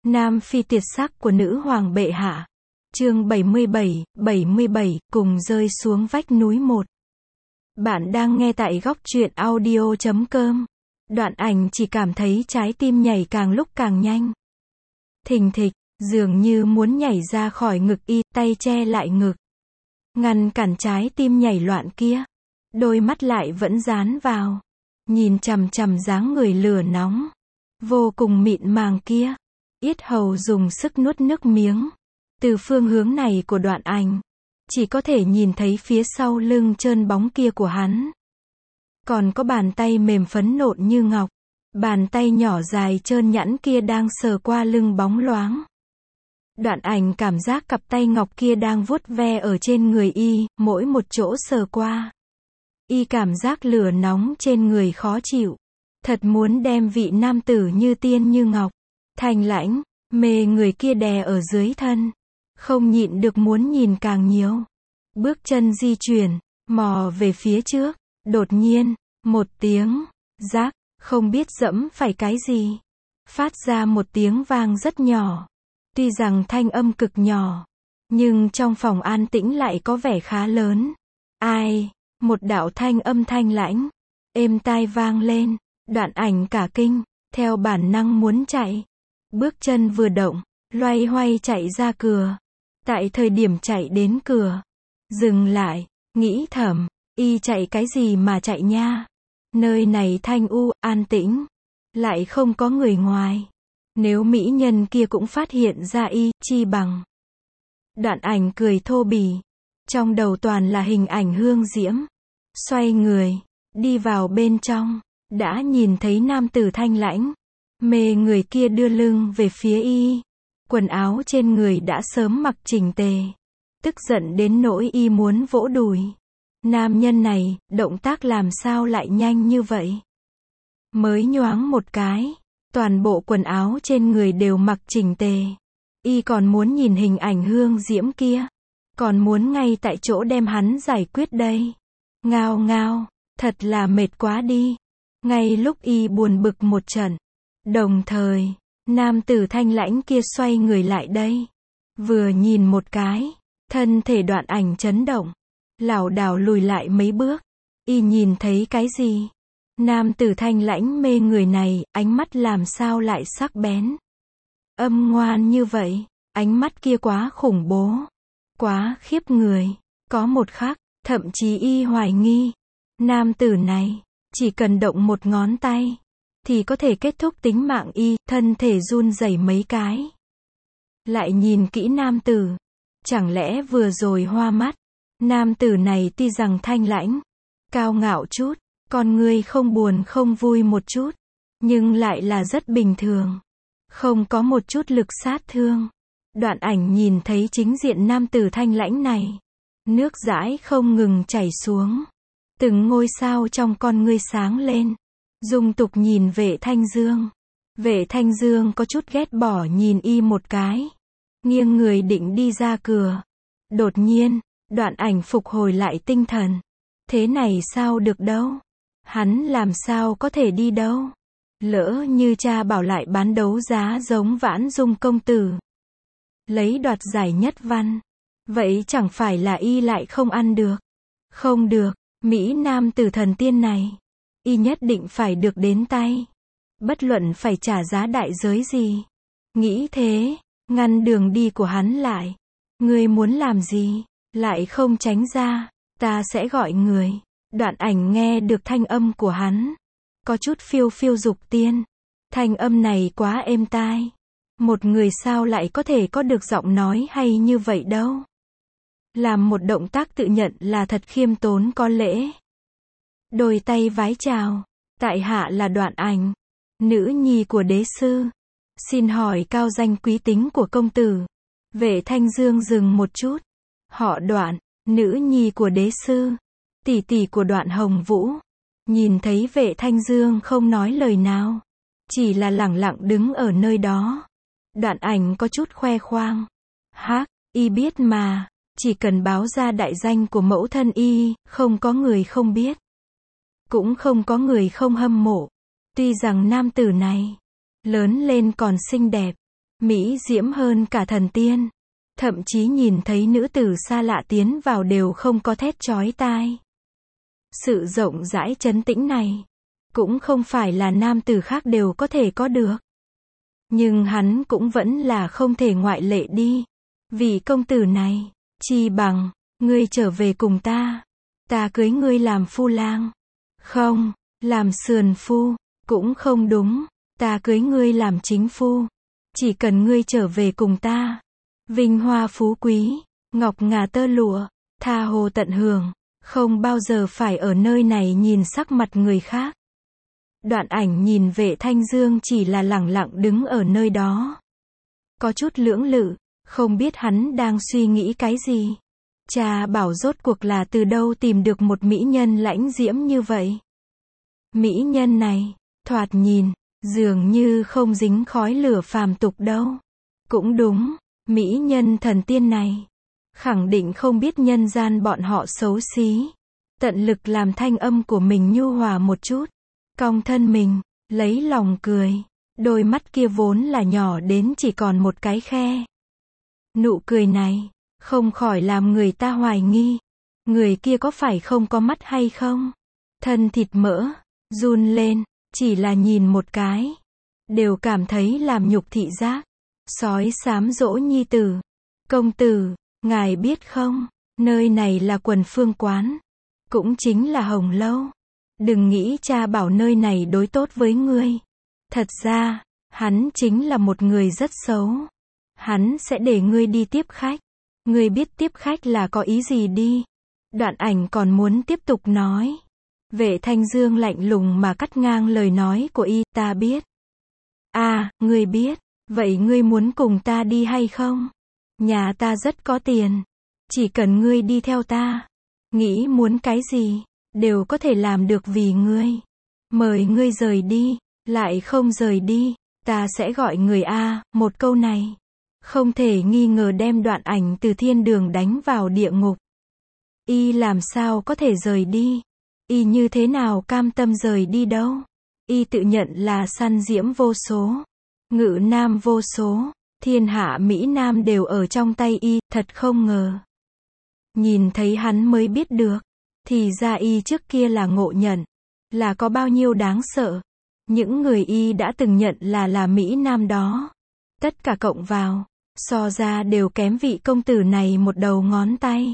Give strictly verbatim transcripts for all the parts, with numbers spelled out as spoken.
Nam phi tuyệt sắc của nữ hoàng bệ hạ. Chương bảy mươi bảy, bảy mươi bảy, cùng rơi xuống vách núi một. Bạn đang nghe tại góc truyện audio chấm com. Đoạn ảnh chỉ cảm thấy trái tim nhảy càng lúc càng nhanh. Thình thịch, dường như muốn nhảy ra khỏi ngực y, tay che lại ngực. Ngăn cản trái tim nhảy loạn kia. Đôi mắt lại vẫn dán vào. Nhìn chằm chằm dáng người lửa nóng. Vô cùng mịn màng kia. Yết hầu dùng sức nuốt nước miếng. Từ phương hướng này của đoạn ảnh, chỉ có thể nhìn thấy phía sau lưng trơn bóng kia của hắn. Còn có bàn tay mềm phấn nộn như ngọc. Bàn tay nhỏ dài trơn nhẵn kia đang sờ qua lưng bóng loáng. Đoạn ảnh cảm giác cặp tay ngọc kia đang vuốt ve ở trên người y, mỗi một chỗ sờ qua. Y cảm giác lửa nóng trên người khó chịu. Thật muốn đem vị nam tử như tiên như ngọc, thanh lãnh, mê người kia đè ở dưới thân. Không nhịn được muốn nhìn càng nhiều. Bước chân di chuyển, mò về phía trước. Đột nhiên, một tiếng, rác, không biết dẫm phải cái gì. Phát ra một tiếng vang rất nhỏ. Tuy rằng thanh âm cực nhỏ, nhưng trong phòng an tĩnh lại có vẻ khá lớn. Ai? Một đạo thanh âm thanh lãnh, êm tai vang lên. Đoạn ảnh cả kinh, theo bản năng muốn chạy. Bước chân vừa động, loay hoay chạy ra cửa. Tại thời điểm chạy đến cửa, dừng lại, nghĩ thầm, y chạy cái gì mà chạy nha. Nơi này thanh u, an tĩnh, lại không có người ngoài. Nếu mỹ nhân kia cũng phát hiện ra y, chi bằng. Đoạn ảnh cười thô bỉ. Trong đầu toàn là hình ảnh hương diễm. Xoay người, đi vào bên trong. Đã nhìn thấy nam tử thanh lãnh, mê người kia đưa lưng về phía y. Quần áo trên người đã sớm mặc chỉnh tề. Tức giận đến nỗi y muốn vỗ đùi. Nam nhân này, động tác làm sao lại nhanh như vậy? Mới nhoáng một cái, toàn bộ quần áo trên người đều mặc chỉnh tề. Y còn muốn nhìn hình ảnh hương diễm kia. Còn muốn ngay tại chỗ đem hắn giải quyết đây. Ngao ngao, thật là mệt quá đi. Ngay lúc y buồn bực một trận. Đồng thời, nam tử thanh lãnh kia xoay người lại đây. Vừa nhìn một cái, thân thể đoạn ảnh chấn động. Lảo đảo lùi lại mấy bước. Y nhìn thấy cái gì? Nam tử thanh lãnh mê người này, ánh mắt làm sao lại sắc bén. Âm ngoan như vậy, ánh mắt kia quá khủng bố. Quá khiếp người. Có một khắc, thậm chí y hoài nghi. Nam tử này, chỉ cần động một ngón tay, thì có thể kết thúc tính mạng y, thân thể run rẩy mấy cái. Lại nhìn kỹ nam tử. Chẳng lẽ vừa rồi hoa mắt? Nam tử này tuy rằng thanh lãnh, cao ngạo chút, con người không buồn không vui một chút, nhưng lại là rất bình thường. Không có một chút lực sát thương. Đoạn ảnh nhìn thấy chính diện nam tử thanh lãnh này. Nước dãi không ngừng chảy xuống. Từng ngôi sao trong con ngươi sáng lên. Dung tục nhìn Vệ Thanh Dương. Vệ Thanh Dương có chút ghét bỏ nhìn y một cái. Nghiêng người định đi ra cửa. Đột nhiên, đoạn ảnh phục hồi lại tinh thần. Thế này sao được đâu. Hắn làm sao có thể đi đâu. Lỡ như cha bảo lại bán đấu giá giống Vãn Dung công tử. Lấy đoạt giải nhất văn. Vậy chẳng phải là y lại không ăn được. Không được, Mỹ nam tử thần tiên này. Y nhất định phải được đến tay. Bất luận phải trả giá đại giới gì. Nghĩ thế, ngăn đường đi của hắn lại. Ngươi muốn làm gì? Lại không tránh ra. Ta sẽ gọi người. Đoạn ảnh nghe được thanh âm của hắn. Có chút phiêu phiêu dục tiên. Thanh âm này quá êm tai. Một người sao lại có thể có được giọng nói hay như vậy đâu. Làm một động tác tự nhận là thật khiêm tốn có lễ. Đôi tay vái chào. Tại hạ là Đoạn ảnh, nữ nhi của đế sư. Xin hỏi cao danh quý tính của công tử. Vệ Thanh Dương dừng một chút. Họ Đoạn, nữ nhi của đế sư. Tỷ tỷ của Đoạn Hồng Vũ. Nhìn thấy Vệ Thanh Dương không nói lời nào. Chỉ là lẳng lặng đứng ở nơi đó. Đoạn ảnh có chút khoe khoang. Hác, y biết mà. Chỉ cần báo ra đại danh của mẫu thân y, không có người không biết. Cũng không có người không hâm mộ. Tuy rằng nam tử này, lớn lên còn xinh đẹp, mỹ diễm hơn cả thần tiên. Thậm chí nhìn thấy nữ tử xa lạ tiến vào đều không có thét chói tai. Sự rộng rãi trấn tĩnh này, cũng không phải là nam tử khác đều có thể có được. Nhưng hắn cũng vẫn là không thể ngoại lệ đi. Vì công tử này, chi bằng, ngươi trở về cùng ta. Ta cưới ngươi làm phu lang. Không, làm sườn phu, cũng không đúng. Ta cưới ngươi làm chính phu. Chỉ cần ngươi trở về cùng ta. Vinh hoa phú quý, ngọc ngà tơ lụa, tha hồ tận hưởng. Không bao giờ phải ở nơi này nhìn sắc mặt người khác. Đoạn Ảnh nhìn Vệ Thanh Dương chỉ là lẳng lặng đứng ở nơi đó. Có chút lưỡng lự, không biết hắn đang suy nghĩ cái gì. Cha bảo rốt cuộc là từ đâu tìm được một mỹ nhân lãnh diễm như vậy. Mỹ nhân này, thoạt nhìn, dường như không dính khói lửa phàm tục đâu. Cũng đúng, mỹ nhân thần tiên này, khẳng định không biết nhân gian bọn họ xấu xí. Tận lực làm thanh âm của mình nhu hòa một chút. Cong thân mình, lấy lòng cười. Đôi mắt kia vốn là nhỏ đến chỉ còn một cái khe. Nụ cười này, không khỏi làm người ta hoài nghi. Người kia có phải không có mắt hay không? Thân thịt mỡ, run lên, chỉ là nhìn một cái. Đều cảm thấy làm nhục thị giác. Sói sám dỗ nhi tử. Công tử, ngài biết không, nơi này là Quần Phương Quán. Cũng chính là Hồng Lâu. Đừng nghĩ cha bảo nơi này đối tốt với ngươi. Thật ra, hắn chính là một người rất xấu. Hắn sẽ để ngươi đi tiếp khách. Ngươi biết tiếp khách là có ý gì đi. Đoạn Ảnh còn muốn tiếp tục nói. Vệ Thanh Dương lạnh lùng mà cắt ngang lời nói của y. Ta biết. À, ngươi biết. Vậy ngươi muốn cùng ta đi hay không? Nhà ta rất có tiền. Chỉ cần ngươi đi theo ta. Nghĩ muốn cái gì, đều có thể làm được vì ngươi. Mời ngươi rời đi, lại không rời đi, ta sẽ gọi người A. Một câu này, không thể nghi ngờ đem Đoạn Ảnh từ thiên đường đánh vào địa ngục. Y làm sao có thể rời đi? Y như thế nào cam tâm rời đi đâu? Y tự nhận là săn diễm vô số, ngự nam vô số, thiên hạ mỹ nam đều ở trong tay y, thật không ngờ. Nhìn thấy hắn mới biết được, thì ra y trước kia là ngộ nhận, là có bao nhiêu đáng sợ. Những người y đã từng nhận là là mỹ nam đó, tất cả cộng vào, so ra đều kém vị công tử này một đầu ngón tay.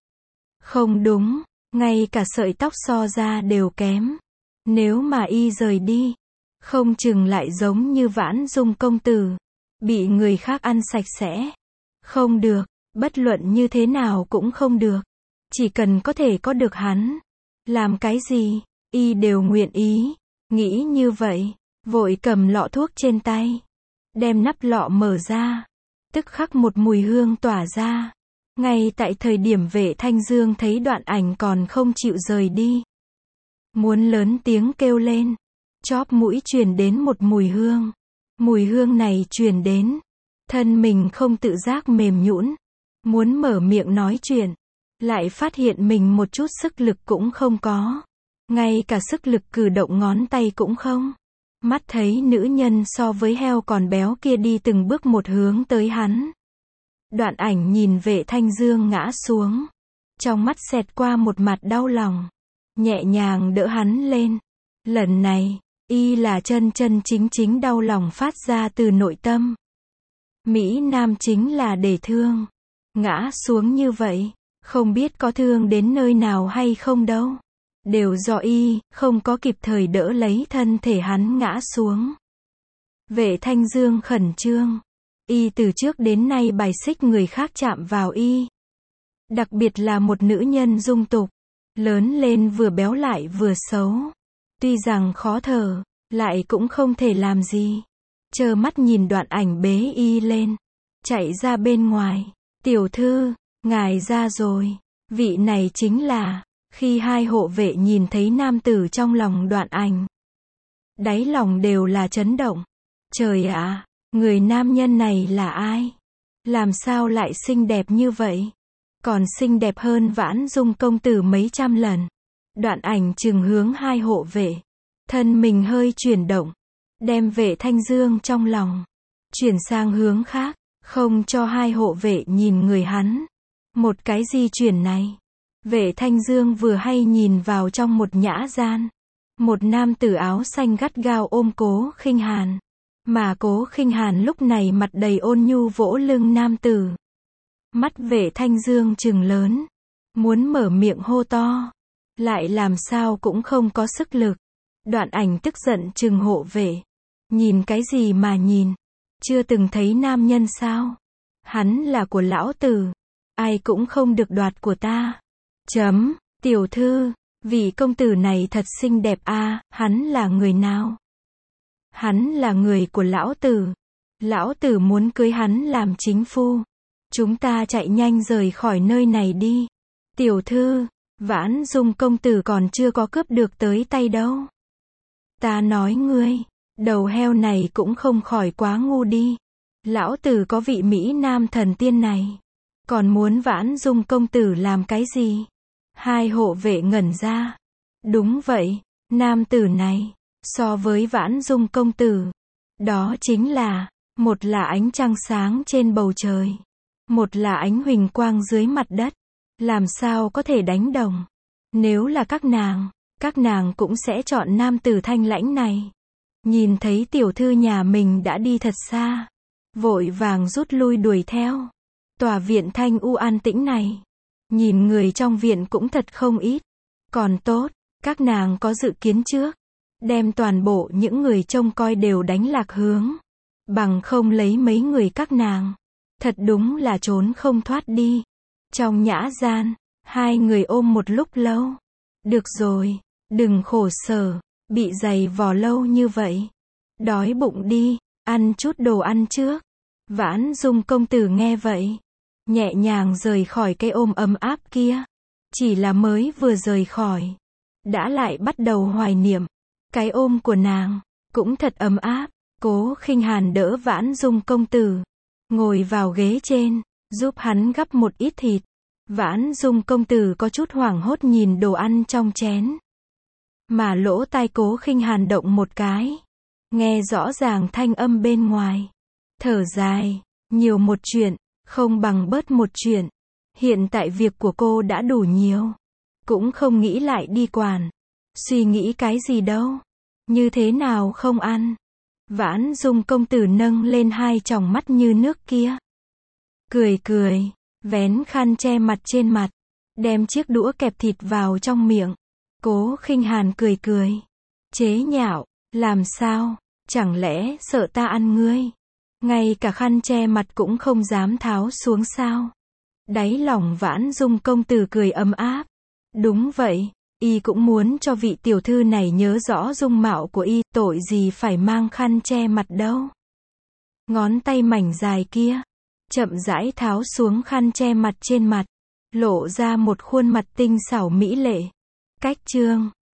Không đúng, ngay cả sợi tóc so ra đều kém. Nếu mà y rời đi, không chừng lại giống như Vãn Dung công tử, bị người khác ăn sạch sẽ. Không được, bất luận như thế nào cũng không được. Chỉ cần có thể có được hắn, làm cái gì, y đều nguyện ý. Nghĩ như vậy, vội cầm lọ thuốc trên tay, đem nắp lọ mở ra, tức khắc một mùi hương tỏa ra. Ngay tại thời điểm Vệ Thanh Dương thấy Đoạn Ảnh còn không chịu rời đi, muốn lớn tiếng kêu lên, chóp mũi truyền đến một mùi hương. Mùi hương này truyền đến, thân mình không tự giác mềm nhũn, muốn mở miệng nói chuyện, lại phát hiện mình một chút sức lực cũng không có, ngay cả sức lực cử động ngón tay cũng không. Mắt thấy nữ nhân so với heo còn béo kia đi từng bước một hướng tới hắn. Đoạn Ảnh nhìn Vệ Thanh Dương ngã xuống, trong mắt xẹt qua một mặt đau lòng, nhẹ nhàng đỡ hắn lên. Lần này, y là chân chân chính chính đau lòng phát ra từ nội tâm. Mỹ Nam chính là để thương, ngã xuống như vậy, không biết có thương đến nơi nào hay không đâu. Đều do y, không có kịp thời đỡ lấy thân thể hắn ngã xuống. Vệ Thanh Dương khẩn trương. Y từ trước đến nay bài xích người khác chạm vào y. Đặc biệt là một nữ nhân dung tục. Lớn lên vừa béo lại vừa xấu. Tuy rằng khó thở, lại cũng không thể làm gì. Trơ mắt nhìn Đoạn Ảnh bế y lên, chạy ra bên ngoài. Tiểu thư, ngài ra rồi. Vị này chính là... Khi hai hộ vệ nhìn thấy nam tử trong lòng Đoạn Ảnh, đáy lòng đều là chấn động. Trời ạ, người nam nhân này là ai? Làm sao lại xinh đẹp như vậy? Còn xinh đẹp hơn Vãn Dung công tử mấy trăm lần. Đoạn Ảnh chừng hướng hai hộ vệ, thân mình hơi chuyển động, đem Vệ Thanh Dương trong lòng chuyển sang hướng khác, không cho hai hộ vệ nhìn người hắn. Một cái di chuyển này, Vệ Thanh Dương vừa hay nhìn vào trong một nhã gian. Một nam tử áo xanh gắt gao ôm Cố Khinh Hàn. Mà Cố Khinh Hàn lúc này mặt đầy ôn nhu vỗ lưng nam tử. Mắt Vệ Thanh Dương trừng lớn, muốn mở miệng hô to, lại làm sao cũng không có sức lực. Đoạn Ảnh tức giận trừng hộ vệ. Nhìn cái gì mà nhìn? Chưa từng thấy nam nhân sao? Hắn là của lão tử, ai cũng không được đoạt của ta. Chấm, tiểu thư, vị công tử này thật xinh đẹp a, à, hắn là người nào? Hắn là người của lão tử. Lão tử muốn cưới hắn làm chính phu. Chúng ta chạy nhanh rời khỏi nơi này đi. Tiểu thư, Vãn Dung công tử còn chưa có cướp được tới tay đâu. Ta nói ngươi, đầu heo này cũng không khỏi quá ngu đi. Lão tử có vị Mỹ Nam thần tiên này, còn muốn Vãn Dung công tử làm cái gì? Hai hộ vệ ngẩn ra. Đúng vậy, nam tử này, so với Vãn Dung công tử, đó chính là, một là ánh trăng sáng trên bầu trời, một là ánh huỳnh quang dưới mặt đất. Làm sao có thể đánh đồng? Nếu là các nàng, các nàng cũng sẽ chọn nam tử thanh lãnh này. Nhìn thấy tiểu thư nhà mình đã đi thật xa, vội vàng rút lui đuổi theo. Tòa viện thanh u an tĩnh này, nhìn người trong viện cũng thật không ít. Còn tốt, các nàng có dự kiến trước, đem toàn bộ những người trông coi đều đánh lạc hướng. Bằng không lấy mấy người các nàng, thật đúng là trốn không thoát đi. Trong nhã gian, hai người ôm một lúc lâu. Được rồi, đừng khổ sở, bị giày vò lâu như vậy. Đói bụng đi, ăn chút đồ ăn trước. Vãn Dung công tử nghe vậy, nhẹ nhàng rời khỏi cái ôm ấm áp kia. Chỉ là mới vừa rời khỏi, đã lại bắt đầu hoài niệm. Cái ôm của nàng, cũng thật ấm áp. Cố Khinh Hàn đỡ Vãn Dung công tử, ngồi vào ghế trên, giúp hắn gắp một ít thịt. Vãn Dung công tử có chút hoảng hốt nhìn đồ ăn trong chén. Mà lỗ tai Cố Khinh Hàn động một cái, nghe rõ ràng thanh âm bên ngoài. Thở dài, nhiều một chuyện, không bằng bớt một chuyện. Hiện tại việc của cô đã đủ nhiều, cũng không nghĩ lại đi quản. Suy nghĩ cái gì đâu, như thế nào không ăn. Vãn Dung công tử nâng lên hai tròng mắt như nước kia. Cười cười, vén khăn che mặt trên mặt, đem chiếc đũa kẹp thịt vào trong miệng. Cố Khinh Hàn cười cười, chế nhạo, làm sao, chẳng lẽ sợ ta ăn ngươi? Ngay cả khăn che mặt cũng không dám tháo xuống sao? Đáy lòng Vãn Dung công tử cười ấm áp. Đúng vậy, y cũng muốn cho vị tiểu thư này nhớ rõ dung mạo của y, tội gì phải mang khăn che mặt đâu. Ngón tay mảnh dài kia, chậm rãi tháo xuống khăn che mặt trên mặt, lộ ra một khuôn mặt tinh xảo mỹ lệ. Cách chương